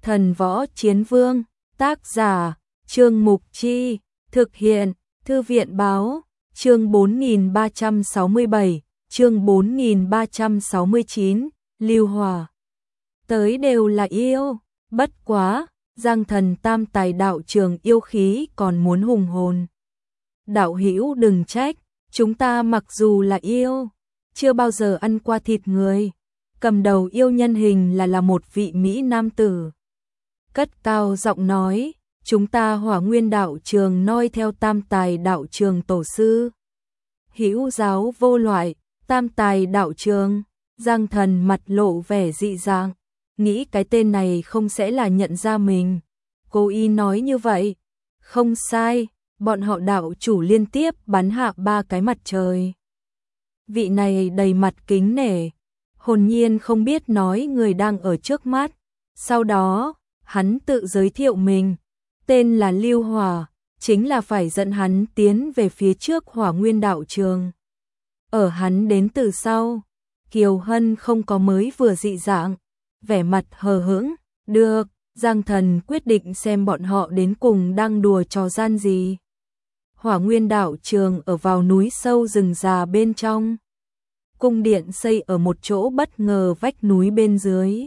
Thần Võ Chiến Vương, tác giả, Trương Mục Chi, thực hiện, Thư viện Báo, chương 4367, chương 4369, Lưu Hỏa. Tới đều là yêu, bất quá, Giang Thần tam tài đạo trường yêu khí còn muốn hùng hồn. Đạo hữu đừng trách, chúng ta mặc dù là yêu, chưa bao giờ ăn qua thịt người. Cầm đầu yêu nhân hình là một vị Mỹ nam tử. Cất cao giọng nói, chúng ta Hỏa Nguyên đạo trường noi theo tam tài đạo trường tổ sư. Hữu giáo vô loại, tam tài đạo trường. Giang Thần mặt lộ vẻ dị dạng, nghĩ cái tên này không sẽ là nhận ra mình. Cố ý nói như vậy, không sai, bọn họ đạo chủ liên tiếp bắn hạ 3 cái mặt trời. Vị này đầy mặt kính nể, hồn nhiên không biết nói người đang ở trước mắt. Sau đó, hắn tự giới thiệu mình, tên là Lưu Hỏa, chính là phải dẫn hắn tiến về phía trước Hỏa Nguyên đạo trường. Ở hắn đến từ sau, Kiều Hân không có mới vừa dị dạng, vẻ mặt hờ hững, được, Giang Thần quyết định xem bọn họ đến cùng đang đùa trò gian gì. Hỏa Nguyên đạo trường ở vào núi sâu rừng già bên trong. Cung điện xây ở một chỗ bất ngờ vách núi bên dưới.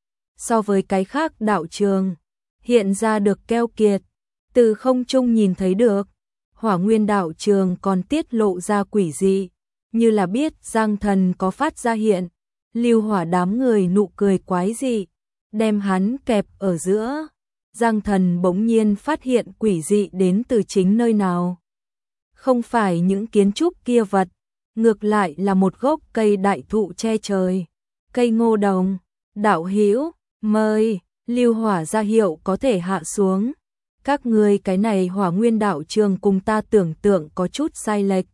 So với cái khác đạo trường, hiện ra được keo kiệt, từ không trung nhìn thấy được. Hỏa Nguyên đạo trường còn tiết lộ ra quỷ dị, như là biết Giang Thần có phát ra hiện. Lưu Hỏa đám người nụ cười quái dị, đem hắn kẹp ở giữa. Giang Thần bỗng nhiên phát hiện quỷ dị đến từ chính nơi nào. Không phải những kiến trúc kia vật, ngược lại là một gốc cây đại thụ che trời, cây ngô đồng. Đạo hữu, mời. Lưu Hỏa ra hiệu có thể hạ xuống. Các ngươi cái này Hỏa Nguyên đạo trường cùng ta tưởng tượng có chút sai lệch.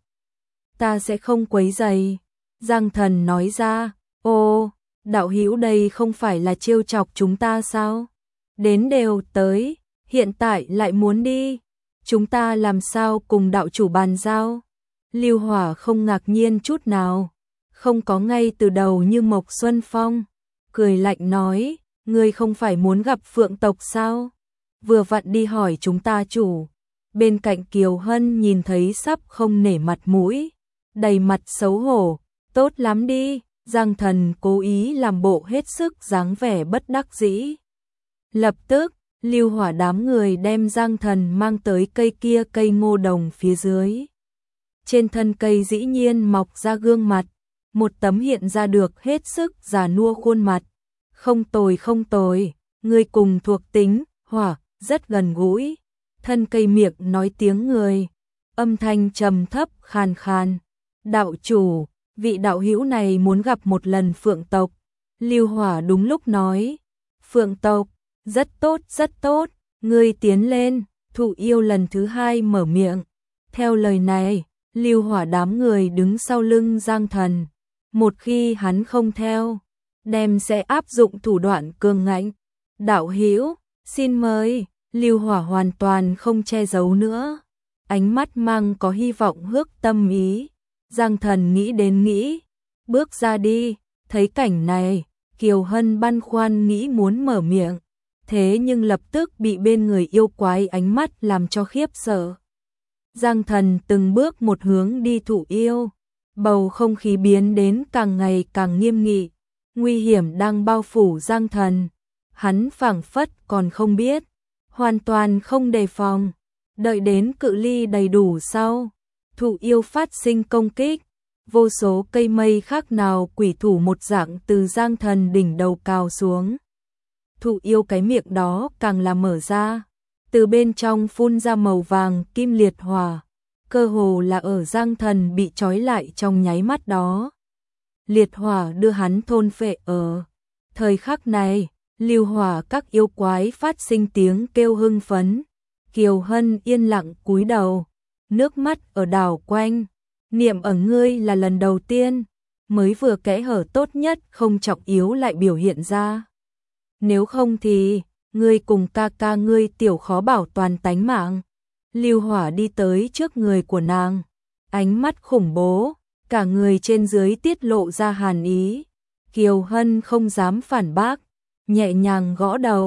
Ta sẽ không quấy rầy. Giang Thần nói ra, ô, đạo hữu đây không phải là trêu chọc chúng ta sao? Đến đều tới, hiện tại lại muốn đi. Chúng ta làm sao cùng đạo chủ bàn giao? Lưu Hỏa không ngạc nhiên chút nào, không có ngay từ đầu như Mộc Xuân Phong, cười lạnh nói, ngươi không phải muốn gặp Phượng tộc sao? Vừa vặn đi hỏi chúng ta chủ. Bên cạnh Kiều Hân nhìn thấy sắp không nể mặt mũi, đầy mặt xấu hổ, tốt lắm đi. Giang Thần cố ý làm bộ hết sức dáng vẻ bất đắc dĩ. Lập tức, Lưu Hỏa đám người đem Giang Thần mang tới cây kia cây ngô đồng phía dưới. Trên thân cây dĩ nhiên mọc ra gương mặt, một tấm hiện ra được hết sức già nua khuôn mặt. Không tồi không tồi, người cùng thuộc tính, hỏa, rất gần gũi. Thân cây miệng nói tiếng người, âm thanh trầm thấp khàn khàn. Đạo chủ, vị đạo hữu này muốn gặp một lần Phượng tộc. Lưu Hỏa đúng lúc nói, Phượng tộc, rất tốt, ngươi tiến lên. Thụ yêu lần thứ 2 mở miệng. Theo lời này, Lưu Hỏa đám người đứng sau lưng Giang Thần. Một khi hắn không theo, đem sẽ áp dụng thủ đoạn cường ngạnh. Đạo hữu, xin mời. Lưu Hỏa hoàn toàn không che giấu nữa, ánh mắt mang có hy vọng hước tâm ý. Giang Thần nghĩ đến nghĩ, bước ra đi. Thấy cảnh này, Kiều Hân băn khoăn nghĩ muốn mở miệng, thế nhưng lập tức bị bên người yêu quái ánh mắt làm cho khiếp sợ. Giang Thần từng bước một hướng đi thụ yêu, bầu không khí biến đến càng ngày càng nghiêm nghị, nguy hiểm đang bao phủ Giang Thần. Hắn phảng phất còn không biết, hoàn toàn không đề phòng. Đợi đến cự ly đầy đủ sau, thụ yêu phát sinh công kích, vô số cây mây khác nào quỷ thủ một dạng từ Giang Thần đỉnh đầu cào xuống. Thụ yêu cái miệng đó càng là mở ra, từ bên trong phun ra màu vàng kim liệt hỏa, cơ hồ là ở Giang Thần bị trói lại trong nháy mắt đó. Liệt hỏa đưa hắn thôn phệ ở thời khắc này. Lưu Hỏa các yêu quái phát sinh tiếng kêu hưng phấn. Kiều Hân yên lặng cúi đầu, nước mắt ở đảo quanh. Niệm ở ngươi là lần đầu tiên, mới vừa kẽ hở tốt nhất không trọng yếu lại biểu hiện ra. Nếu không thì, ngươi cùng ca ca ngươi tiểu khó bảo toàn tánh mạng. Lưu Hỏa đi tới trước người của nàng, ánh mắt khủng bố, cả người trên dưới tiết lộ ra hàn ý. Kiều Hân không dám phản bác, nhẹ nhàng gõ đầu,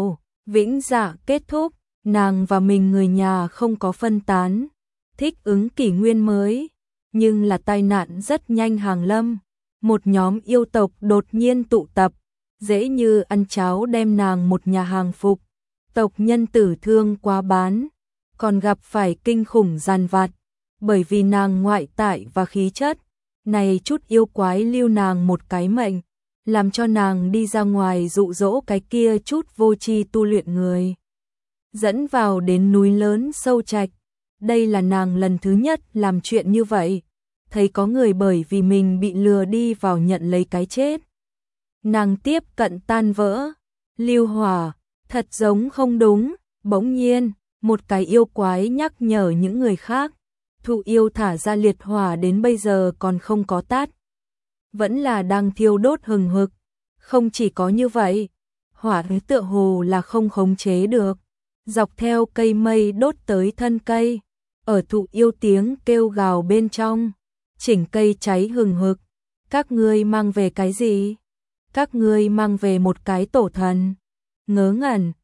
vĩnh dạ kết thúc, nàng và mình người nhà không có phân tán, thích ứng kỷ nguyên mới, nhưng là tai nạn rất nhanh hàng lâm, một nhóm yêu tộc đột nhiên tụ tập, dễ như ăn cháo đem nàng một nhà hàng phục, tộc nhân tử thương quá bán, còn gặp phải kinh khủng giàn vặt, bởi vì nàng ngoại tại và khí chất, này chút yêu quái lưu nàng một cái mệnh, làm cho nàng đi ra ngoài dụ dỗ cái kia chút vô tri tu luyện người. Dẫn vào đến núi lớn sâu trạch, đây là nàng lần thứ nhất làm chuyện như vậy, thấy có người bởi vì mình bị lừa đi vào nhận lấy cái chết. Nàng tiếp cận tan vỡ, Lưu Hỏa, thật giống không đúng, bỗng nhiên, một cái yêu quái nhắc nhở những người khác, thụ yêu thả ra liệt hỏa đến bây giờ còn không có tắt, vẫn là đang thiêu đốt hừng hực, không chỉ có như vậy, hỏa tựa hồ là không khống chế được, dọc theo cây mây đốt tới thân cây, ở thụ yêu tiếng kêu gào bên trong, chỉnh cây cháy hừng hực, các ngươi mang về cái gì? Các ngươi mang về một cái tổ thần. Ngớ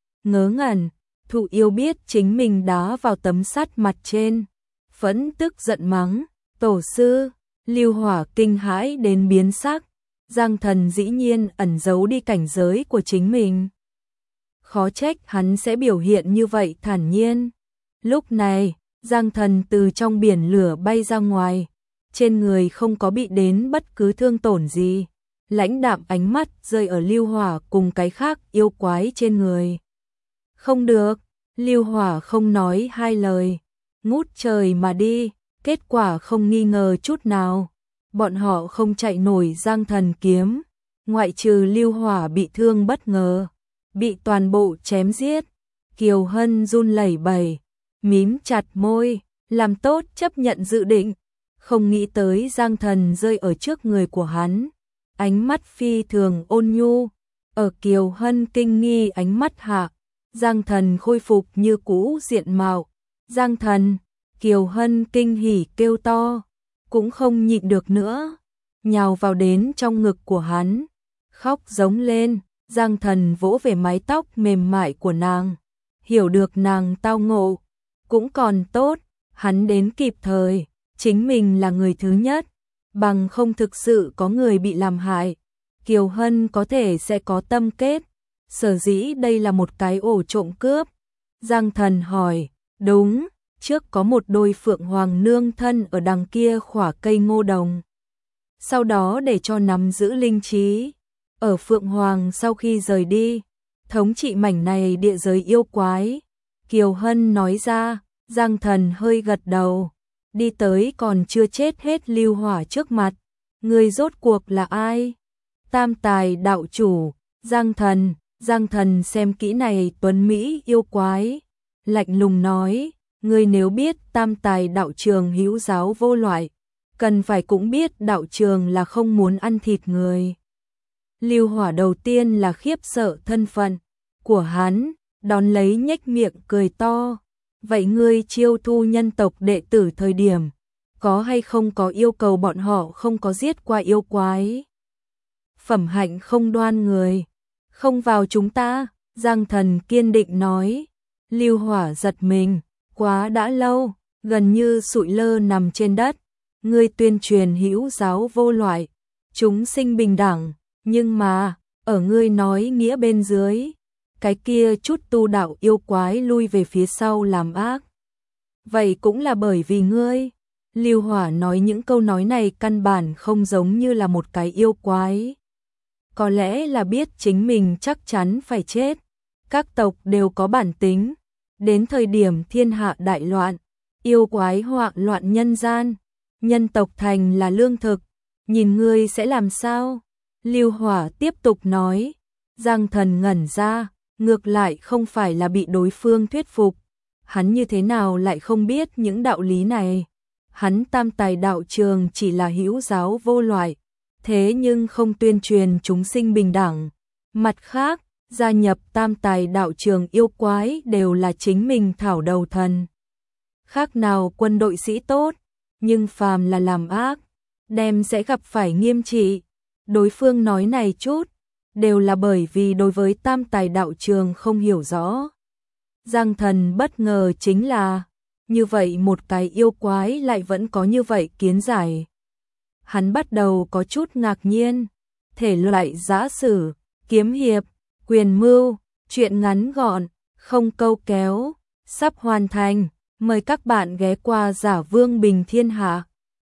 ngẩn, thụ yêu biết chính mình đá vào tấm sắt mặt trên, phẫn tức giận mắng, tổ sư, Lưu Hỏa kinh hãi đến biến sắc, Giang Thần dĩ nhiên ẩn giấu đi cảnh giới của chính mình. Khó trách hắn sẽ biểu hiện như vậy thản nhiên. Lúc này, Giang Thần từ trong biển lửa bay ra ngoài, trên người không có bị đến bất cứ thương tổn gì. Lãnh đạm ánh mắt rơi ở Lưu Hỏa cùng cái khác yêu quái trên người. Không được, Lưu Hỏa không nói hai lời, ngút trời mà đi, kết quả không nghi ngờ chút nào. Bọn họ không chạy nổi Giang Thần kiếm, ngoại trừ Lưu Hỏa bị thương bất ngờ, bị toàn bộ chém giết. Kiều Hân run lẩy bẩy, mím chặt môi, làm tốt chấp nhận dự định, không nghĩ tới Giang Thần rơi ở trước người của hắn. Ánh mắt phi thường ôn nhu, ở Kiều Hân kinh nghi ánh mắt hạ, Giang Thần khôi phục như cũ diện mạo. Giang Thần, Kiều Hân kinh hỉ kêu to, cũng không nhịn được nữa, nhào vào đến trong ngực của hắn, khóc giống lên. Giang Thần vỗ về mái tóc mềm mại của nàng, hiểu được nàng tao ngộ, cũng còn tốt, hắn đến kịp thời, chính mình là người thứ nhất. Bằng không thực sự có người bị làm hại, Kiều Hân có thể sẽ có tâm kết, sở dĩ đây là một cái ổ trộm cướp. Giang Thần hỏi, đúng, trước có một đôi phượng hoàng nương thân ở đằng kia khỏa cây ngô đồng. Sau đó để cho nắm giữ linh trí, ở phượng hoàng sau khi rời đi, thống trị mảnh này địa giới yêu quái. Kiều Hân nói ra, Giang Thần hơi gật đầu. Đi tới còn chưa chết hết Lưu Hỏa trước mặt, người rốt cuộc là ai? Tam Tài đạo chủ, Giang Thần xem kỹ này tuấn Mỹ yêu quái, lạnh lùng nói, người nếu biết Tam Tài đạo trường hữu giáo vô loại, cần phải cũng biết đạo trường là không muốn ăn thịt người. Lưu Hỏa đầu tiên là khiếp sợ thân phận của hắn, đón lấy nhếch miệng cười to. Vậy ngươi chiêu thu nhân tộc đệ tử thời điểm, có hay không có yêu cầu bọn họ không có giết qua yêu quái? Phẩm hạnh không đoan người, không vào chúng ta, Giang Thần kiên định nói. Lưu Hỏa giật mình, quá đã lâu, gần như sụi lơ nằm trên đất. Ngươi tuyên truyền hữu giáo vô loại, chúng sinh bình đẳng, nhưng mà, ở ngươi nói nghĩa bên dưới, cái kia chút tu đạo yêu quái lui về phía sau làm ác. Vậy cũng là bởi vì ngươi. Lưu Hỏa nói những câu nói này căn bản không giống như là một cái yêu quái. Có lẽ là biết chính mình chắc chắn phải chết. Các tộc đều có bản tính. Đến thời điểm thiên hạ đại loạn, yêu quái hoạn loạn nhân gian, nhân tộc thành là lương thực. Nhìn ngươi sẽ làm sao? Lưu Hỏa tiếp tục nói. Giang Thần ngẩn ra. Ngược lại không phải là bị đối phương thuyết phục, hắn như thế nào lại không biết những đạo lý này. Hắn Tam Tài đạo trường chỉ là hữu giáo vô loại, thế nhưng không tuyên truyền chúng sinh bình đẳng. Mặt khác, gia nhập Tam Tài đạo trường yêu quái đều là chính mình thảo đầu thần. Khác nào quân đội sĩ tốt, nhưng phàm là làm ác, đem sẽ gặp phải nghiêm trị. Đối phương nói này chút, đều là bởi vì đối với tam tài đạo trường không hiểu rõ. Giang Thần bất ngờ chính là, như vậy một cái yêu quái lại vẫn có như vậy kiến giải. Hắn bắt đầu có chút ngạc nhiên, thể loại giã sử, kiếm hiệp, quyền mưu, truyện ngắn gọn, không câu kéo, sắp hoàn thành, mời các bạn ghé qua Giả Vương Bình Thiên Hạ.